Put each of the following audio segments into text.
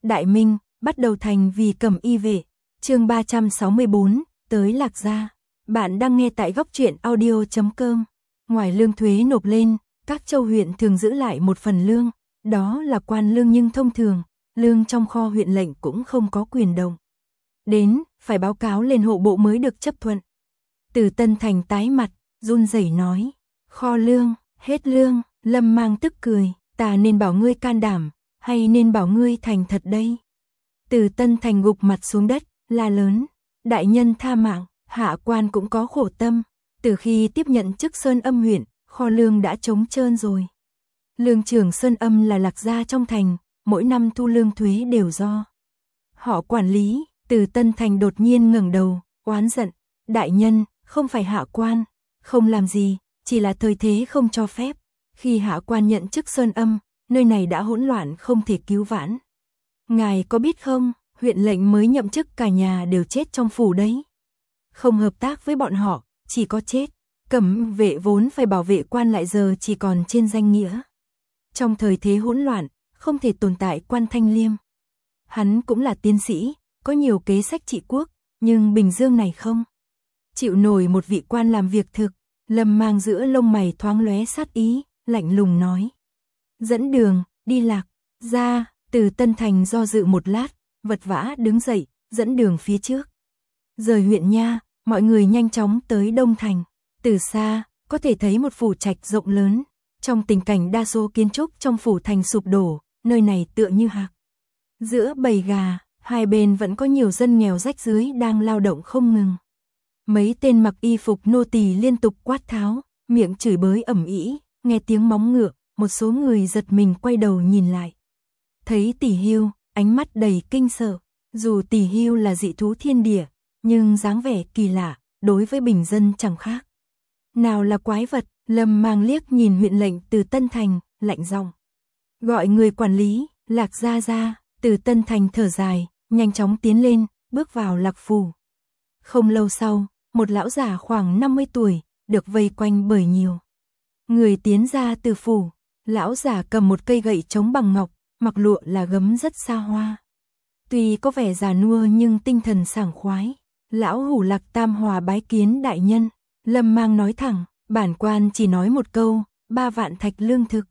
Đại Minh, bắt đầu thành vì Cẩm Y vệ. Chương 364, tới Lạc Gia. Bạn đang nghe tại góc truyện audio.com. Ngoài lương thuế nộp lên, các châu huyện thường giữ lại một phần lương, đó là quan lương, nhưng thông thường, lương trong kho huyện lệnh cũng không có quyền động. Đến, phải báo cáo lên hộ bộ mới được chấp thuận. Từ Tân Thành tái mặt, run rẩy nói, kho lương, hết lương. Lâm Mang tức cười, ta nên bảo ngươi can đảm, hay nên bảo ngươi thành thật đây? Từ Tân Thành gục mặt xuống đất, la lớn, đại nhân tha mạng, hạ quan cũng có khổ tâm, từ khi tiếp nhận chức Sơn Âm huyện, kho lương đã trống trơn rồi. Lương trưởng Sơn Âm là Lạc Gia trong thành, mỗi năm thu lương thuế đều do họ quản lý. Từ Tân Thành đột nhiên ngẩng đầu, oán giận, đại nhân, không phải hạ quan, không làm gì, chỉ là thời thế không cho phép. Khi hạ quan nhận chức Sơn Âm, nơi này đã hỗn loạn không thể cứu vãn. Ngài có biết không, huyện lệnh mới nhậm chức cả nhà đều chết trong phủ đấy. Không hợp tác với bọn họ, chỉ có chết. Cẩm vệ vốn phải bảo vệ quan lại giờ chỉ còn trên danh nghĩa. Trong thời thế hỗn loạn, không thể tồn tại quan Thanh Liêm. Hắn cũng là tiến sĩ, có nhiều kế sách trị quốc, nhưng Bình Dương này không chịu nổi một vị quan làm việc thực. Lâm Mang giữa lông mày thoáng lóe sát ý, lạnh lùng nói, dẫn đường, đi Lạc Gia. Từ Tân Thành do dự một lát, vật vã đứng dậy, dẫn đường phía trước. Rời huyện nha, mọi người nhanh chóng tới Đông Thành. Từ xa, có thể thấy một phủ trạch rộng lớn. Trong tình cảnh đa số kiến trúc trong phủ thành sụp đổ, nơi này tựa như hạc giữa bầy gà, hai bên vẫn có nhiều dân nghèo rách rưới đang lao động không ngừng. Mấy tên mặc y phục nô tỳ liên tục quát tháo, miệng chửi bới ầm ĩ. Nghe tiếng móng ngựa, một số người giật mình quay đầu nhìn lại. Thấy Tỷ Hưu, ánh mắt đầy kinh sợ. Dù Tỷ Hưu là dị thú thiên địa, nhưng dáng vẻ kỳ lạ, đối với bình dân chẳng khác nào là quái vật. Lâm Mang liếc nhìn huyện lệnh Từ Tân Thành, lạnh giọng, gọi người quản lý Lạc Gia ra. Từ Tân Thành thở dài, nhanh chóng tiến lên, bước vào Lạc phủ. Không lâu sau, một lão già khoảng 50 tuổi, được vây quanh bởi nhiều người tiến ra từ phủ. Lão già cầm một cây gậy chống bằng ngọc, mặc lụa là gấm rất xa hoa. Tuy có vẻ già nua nhưng tinh thần sảng khoái. Lão hủ Lạc Tam Hòa bái kiến đại nhân. Lâm Mang nói thẳng, bản quan chỉ nói một câu, 3 vạn thạch lương thực.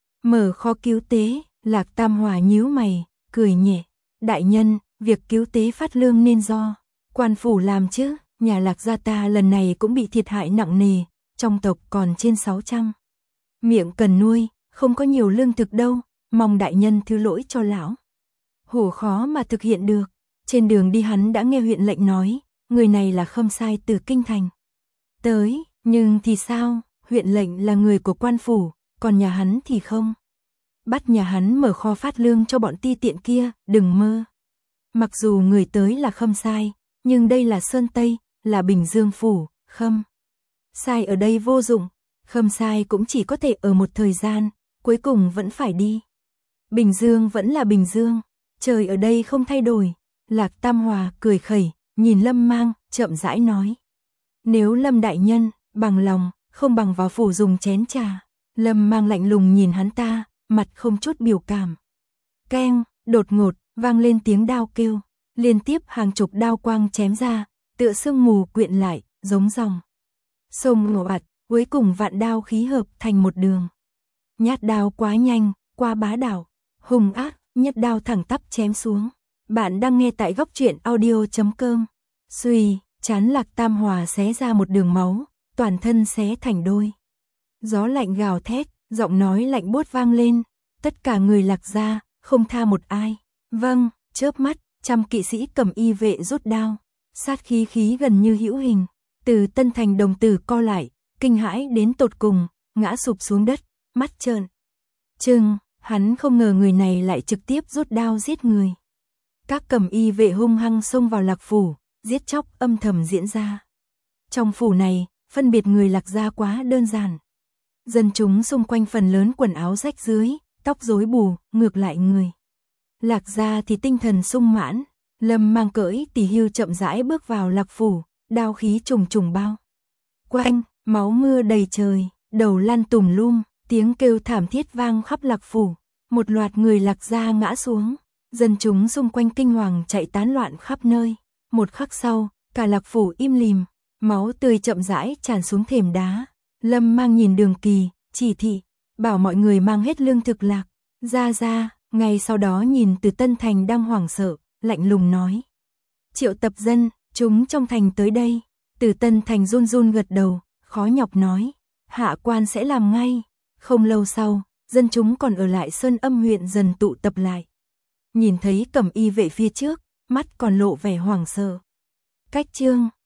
Mở kho cứu tế. Lạc Tam Hòa nhíu mày, cười nhẹ, đại nhân, việc cứu tế phát lương nên do quan phủ làm chứ. Nhà Lạc Gia ta lần này cũng bị thiệt hại nặng nề, trong tộc còn trên 600 miệng cần nuôi, không có nhiều lương thực đâu, mong đại nhân thứ lỗi cho lão hủ khó mà thực hiện được. Trên đường đi hắn đã nghe huyện lệnh nói, người này là Khâm Sai từ kinh thành tới, nhưng thì sao, huyện lệnh là người của quan phủ, còn nhà hắn thì không. Bắt nhà hắn mở kho phát lương cho bọn ti tiện kia, đừng mơ. Mặc dù người tới là Khâm Sai, nhưng đây là Sơn Tây, là Bình Dương phủ, Khâm Sai ở đây vô dụng. Khâm Sai cũng chỉ có thể ở một thời gian, cuối cùng vẫn phải đi. Bình Dương vẫn là Bình Dương, trời ở đây không thay đổi. Lạc Tam Hòa cười khẩy, nhìn Lâm Mang, chậm rãi nói, nếu Lâm đại nhân bằng lòng, không bằng vào phủ dùng chén trà. Lâm Mang lạnh lùng nhìn hắn ta, mặt không chút biểu cảm. Keng, đột ngột vang lên tiếng đao kêu, liên tiếp hàng chục đao quang chém ra, tựa sương mù quyện lại, giống dòng sông ngộ ạt, cuối cùng vạn đao khí hợp thành một đường. Nhát đao quá nhanh, quá bá đạo, hung ác, nhất đao thẳng tắp chém xuống. Bạn đang nghe tại góc truyện audio.com. Xuy, chán Lạc Tam Hòa xé ra một đường máu, toàn thân xé thành đôi. Gió lạnh gào thét, giọng nói lạnh buốt vang lên, tất cả người Lạc Gia, không tha một ai. Vâng, chớp mắt, trăm kỵ sĩ cầm y vệ rút đao, sát khí gần như hữu hình. Từ Tân Thành đồng tử co lại, kinh hãi đến tột cùng, ngã sụp xuống đất, mắt trợn trừng. Hắn không ngờ người này lại trực tiếp rút đao giết người. Các cầm y vệ hung hăng xông vào Lạc phủ, giết chóc âm thầm diễn ra. Trong phủ này, phân biệt người Lạc Gia quá đơn giản. Dân chúng xung quanh phần lớn quần áo rách rưới, tóc rối bù, ngược lại người Lạc Gia thì tinh thần sung mãn. Lâm Mang cưỡi Tỷ Hưu chậm rãi bước vào Lạc phủ, đao khí trùng trùng bao quanh, máu mưa đầy trời, đầu lăn tùm lum, tiếng kêu thảm thiết vang khắp Lạc phủ. Một loạt người Lạc Gia ngã xuống, Dân chúng xung quanh kinh hoàng chạy tán loạn khắp nơi. Một khắc sau, cả Lạc Phủ im lìm, máu tươi chậm rãi tràn xuống thềm đá. Lâm Mang nhìn Đường Kỳ, chỉ thị, bảo mọi người mang hết lương thực lạc ra. Ngay sau đó nhìn Từ Tân Thành đang hoảng sợ, lạnh lùng nói: triệu tập dân, chúng trong thành tới đây. Từ Tân Thành run run gật đầu, khó nhọc nói: hạ quan sẽ làm ngay. Không lâu sau, dân chúng còn ở lại Sơn Âm huyện dần tụ tập lại. Nhìn thấy Cẩm Y vệ phía trước, mắt còn lộ vẻ hoảng sợ. Cách chương